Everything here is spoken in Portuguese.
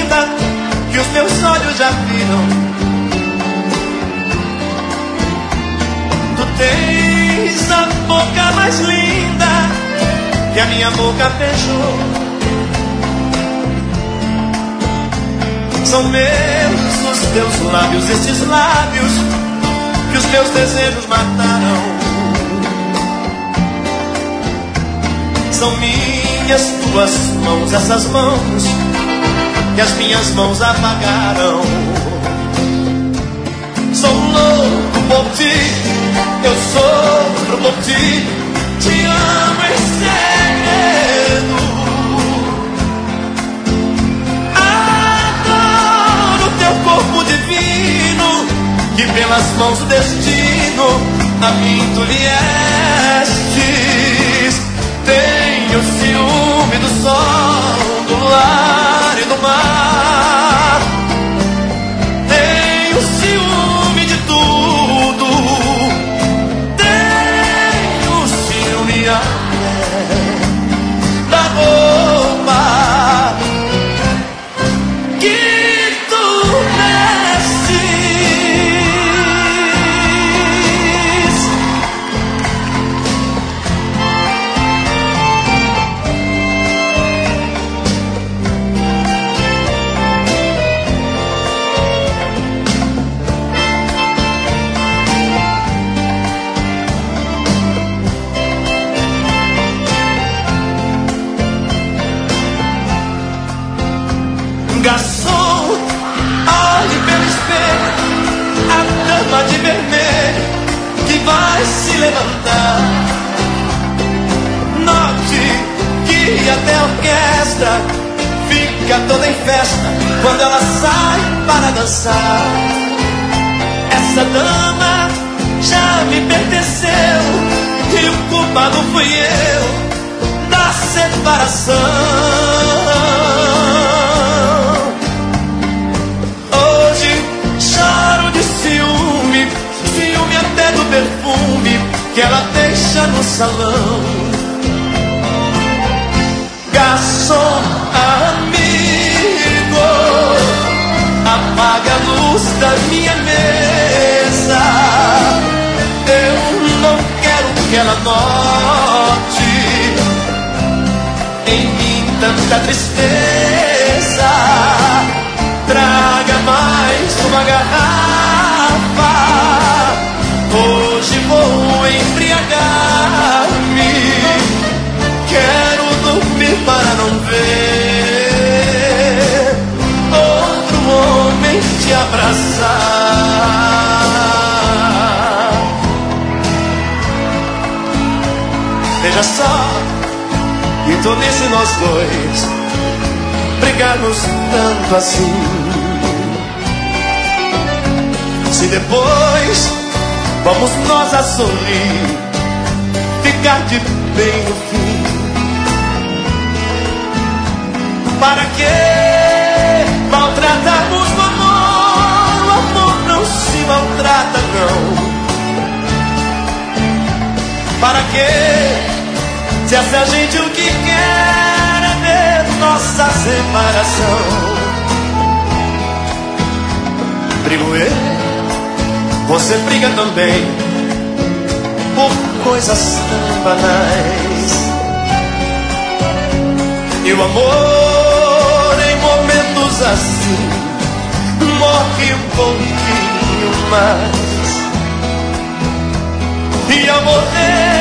linda que os meus olhos já viram. Tu tens a boca mais linda que a minha boca beijou. São meus os teus lábios, esses lábios que os meus desejos mataram. São minhas tuas mãos, essas mãos que as minhas mãos apagaram. Sou louco por ti, eu sofro por ti, te amo em segredo. Adoro teu corpo divino, que pelas mãos do destino a mim tu viestes. Tenho ciúme do sol, do lar e do mar. Tenho ciúme de tudo. Tenho ciúme até da roupa que tu vestes. Garçom, olhe pelo espelho a dama de vermelho que vai se levantar. Note que até a orquestra fica toda em festa quando ela sai para dançar. Essa dama já me pertenceu e o culpado fui eu da separação. Ciúme até do perfume que ela deixa no salão. Garçom, amigo, apaga a luz da minha mesa. Eu não quero que ela note em mim tanta tristeza. Traga mais uma garrafa, hoje vou embriagar-me. Quero dormir para não ver outro homem te abraçar. Veja só, e tô nesse nós dois brigarmos tanto assim. Se depois vamos nós a sorrir, ficar de bem no fim. Para que maltratarmos o amor? O amor não se maltrata, não. Para que, se essa gente o que quer é ver nossa separação? Brigo eu, você briga também por coisas tão banais. E o amor em momentos assim morre um pouquinho mais. E ao morrer